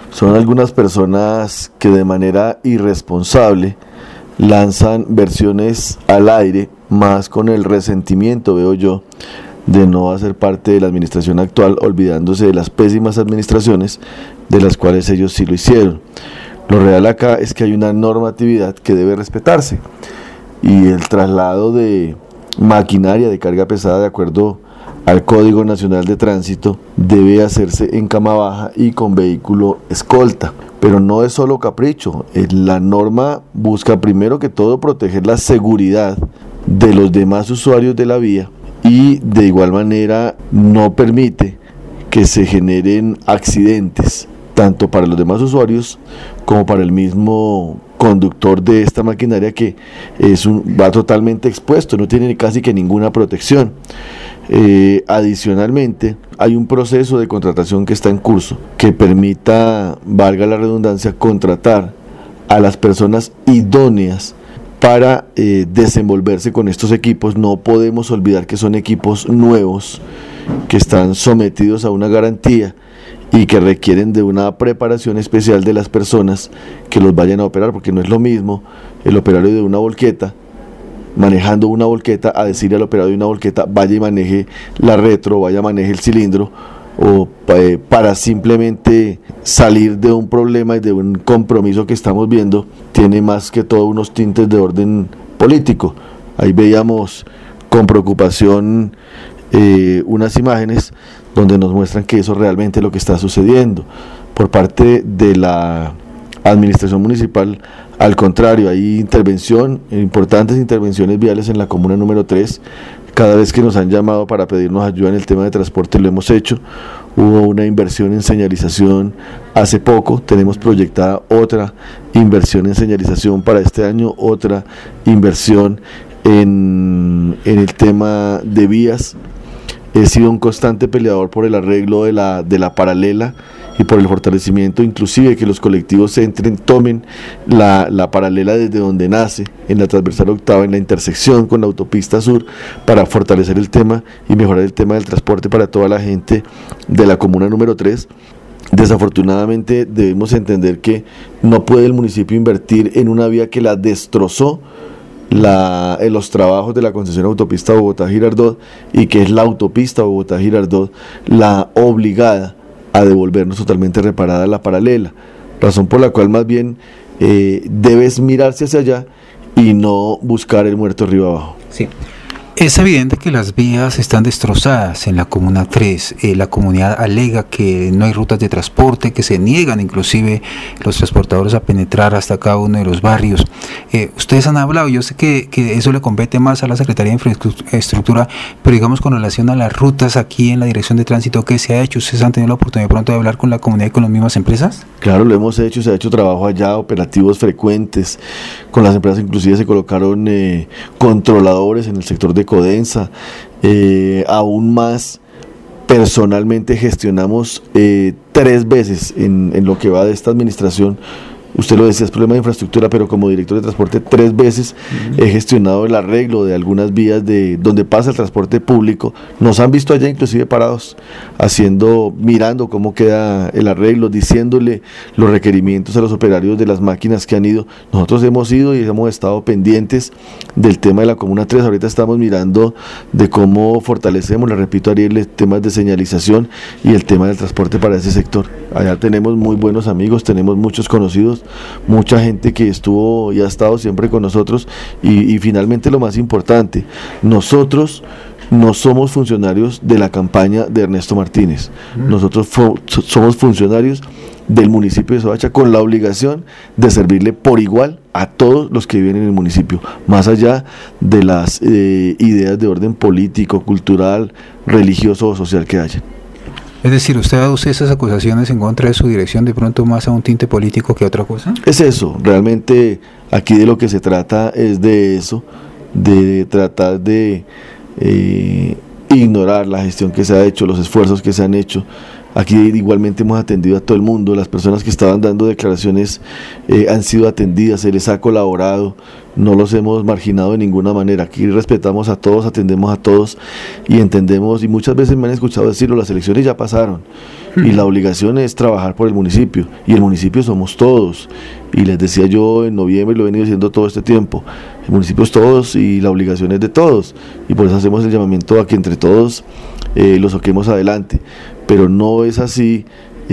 Son algunas personas que de manera irresponsable lanzan versiones al aire, más con el resentimiento, veo yo, de no hacer parte de la administración actual, olvidándose de las pésimas administraciones de las cuales ellos sí lo hicieron. Lo real acá es que hay una normatividad que debe respetarse, y el traslado de maquinaria de carga pesada de acuerdo al Código Nacional de Tránsito debe hacerse en cama baja y con vehículo escolta. Pero no es solo capricho, la norma busca primero que todo proteger la seguridad de los demás usuarios de la vía, y de igual manera no permite que se generen accidentes tanto para los demás usuarios como para el mismo conductor de esta maquinaria, que va totalmente expuesto, no tiene casi que ninguna protección. Adicionalmente, hay un proceso de contratación que está en curso que permita, valga la redundancia, contratar a las personas idóneas para desenvolverse con estos equipos. No podemos olvidar que son equipos nuevos que están sometidos a una garantía y que requieren de una preparación especial de las personas que los vayan a operar, porque no es lo mismo el operario de una volqueta manejando una volqueta a decirle al operario de una volqueta vaya y maneje la retro, vaya y maneje el cilindro, o para simplemente salir de un problema y de un compromiso que estamos viendo. Tiene más que todo unos tintes de orden político. Ahí veíamos con preocupación unas imágenes donde nos muestran que eso realmente es lo que está sucediendo. Por parte de la administración municipal, al contrario, hay importantes intervenciones viales en la comuna número 3. Cada vez que nos han llamado para pedirnos ayuda en el tema de transporte lo hemos hecho. Hubo una inversión en señalización hace poco, tenemos proyectada otra inversión en señalización para este año, otra inversión en el tema de vías. He sido un constante peleador por el arreglo de la paralela y por el fortalecimiento, inclusive que los colectivos tomen la paralela desde donde nace, en la transversal octava, en la intersección con la autopista sur, para fortalecer el tema y mejorar el tema del transporte para toda la gente de la comuna número 3. Desafortunadamente debemos entender que no puede el municipio invertir en una vía que la destrozó en los trabajos de la concesión autopista Bogotá-Girardot, y que es la autopista Bogotá-Girardot la obligada a devolvernos totalmente reparada la paralela, razón por la cual más bien debes mirarse hacia allá y no buscar el muerto arriba abajo. Sí. Es evidente que las vías están destrozadas en la Comuna 3. La comunidad alega que no hay rutas de transporte, que se niegan inclusive los transportadores a penetrar hasta cada uno de los barrios. Ustedes han hablado, yo sé que eso le compete más a la Secretaría de Infraestructura, pero digamos con relación a las rutas aquí en la Dirección de Tránsito, ¿qué se ha hecho? ¿Ustedes han tenido la oportunidad de pronto de hablar con la comunidad y con las mismas empresas? Claro, lo hemos hecho, se ha hecho trabajo allá, operativos frecuentes con las empresas, inclusive se colocaron controladores en el sector de Codensa. Aún más, personalmente gestionamos 3 veces en lo que va de esta administración. Usted lo decía, es problema de infraestructura, pero como director de transporte 3 veces he gestionado el arreglo de algunas vías de donde pasa el transporte público. Nos han visto allá inclusive parados, mirando cómo queda el arreglo, diciéndole los requerimientos a los operarios de las máquinas que han ido. Nosotros hemos ido y hemos estado pendientes del tema de la Comuna 3. Ahorita estamos mirando de cómo fortalecemos, le repito, Ariel, temas de señalización y el tema del transporte para ese sector. Allá tenemos muy buenos amigos, tenemos muchos conocidos, mucha gente que estuvo y ha estado siempre con nosotros, y finalmente lo más importante, nosotros no somos funcionarios de la campaña de Ernesto Martínez, nosotros somos funcionarios del municipio de Soacha, con la obligación de servirle por igual a todos los que viven en el municipio, más allá de las ideas de orden político, cultural, religioso o social que haya. Es decir, ¿usted aduce esas acusaciones en contra de su dirección de pronto más a un tinte político que a otra cosa? Es eso, realmente aquí de lo que se trata es de eso, de tratar de ignorar la gestión que se ha hecho, los esfuerzos que se han hecho. Aquí igualmente hemos atendido a todo el mundo, las personas que estaban dando declaraciones han sido atendidas, se les ha colaborado, no los hemos marginado de ninguna manera. Aquí respetamos a todos, atendemos a todos y entendemos, y muchas veces me han escuchado decirlo, las elecciones ya pasaron y la obligación es trabajar por el municipio, y el municipio somos todos, y les decía yo en noviembre, lo he venido diciendo todo este tiempo, el municipio es todos y la obligación es de todos, y por eso hacemos el llamamiento a que entre todos lo saquemos adelante, pero no es así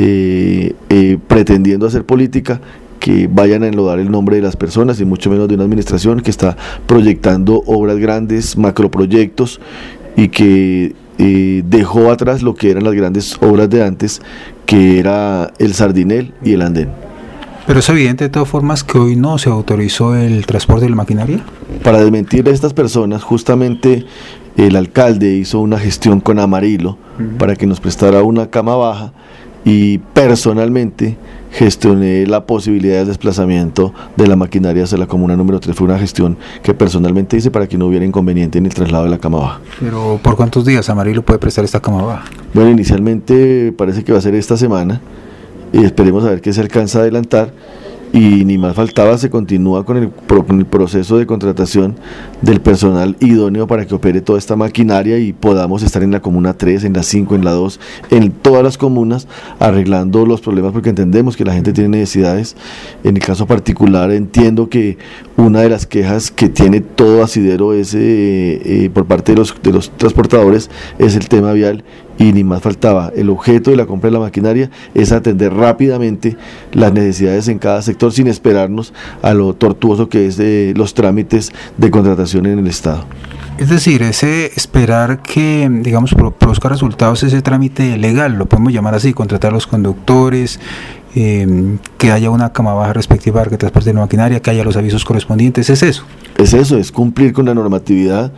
pretendiendo hacer política que vayan a enlodar el nombre de las personas y mucho menos de una administración que está proyectando obras grandes, macroproyectos, y que dejó atrás lo que eran las grandes obras de antes, que era el Sardinel y el andén. Pero es evidente de todas formas que hoy no se autorizó el transporte de la maquinaria. Para desmentir a estas personas, justamente el alcalde hizo una gestión con Amarillo para que nos prestara una cama baja, y personalmente gestioné la posibilidad del desplazamiento de la maquinaria hacia la comuna número 3. Fue una gestión que personalmente hice para que no hubiera inconveniente en el traslado de la cama baja. Pero ¿por cuántos días Amarillo puede prestar esta cama baja? Bueno, inicialmente parece que va a ser esta semana, y esperemos a ver qué se alcanza a adelantar, y ni más faltaba, se continúa con el proceso de contratación del personal idóneo para que opere toda esta maquinaria y podamos estar en la comuna 3, en la 5, en la 2, en todas las comunas arreglando los problemas, porque entendemos que la gente tiene necesidades. En el caso particular entiendo que una de las quejas que tiene todo Asidero es por parte de los transportadores es el tema vial, y ni más faltaba. El objeto de la compra de la maquinaria es atender rápidamente las necesidades en cada sector sin esperarnos a lo tortuoso que es de los trámites de contratación en el Estado. Es decir, ese esperar que, digamos, produzca resultados, ese trámite legal, lo podemos llamar así, contratar a los conductores, que haya una cama baja respectiva para que transporte la maquinaria, que haya los avisos correspondientes, ¿es eso? Es eso, es cumplir con la normatividad,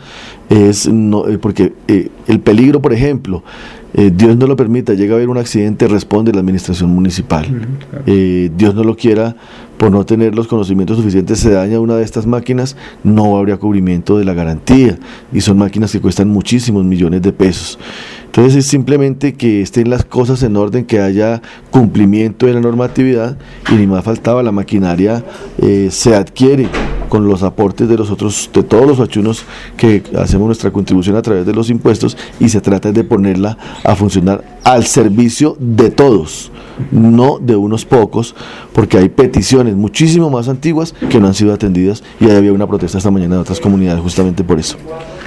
porque el peligro, por ejemplo, Dios no lo permita, llega a haber un accidente, responde la administración municipal. Dios no lo quiera, por no tener los conocimientos suficientes, se daña una de estas máquinas, no habría cubrimiento de la garantía, y son máquinas que cuestan muchísimos millones de pesos. Entonces es simplemente que estén las cosas en orden, que haya cumplimiento de la normatividad, y ni más faltaba, la maquinaria se adquiere con los aportes de todos los huachunos que hacemos nuestra contribución a través de los impuestos, y se trata de ponerla a funcionar al servicio de todos, no de unos pocos, porque hay peticiones muchísimo más antiguas que no han sido atendidas, y ahí había una protesta esta mañana de otras comunidades justamente por eso.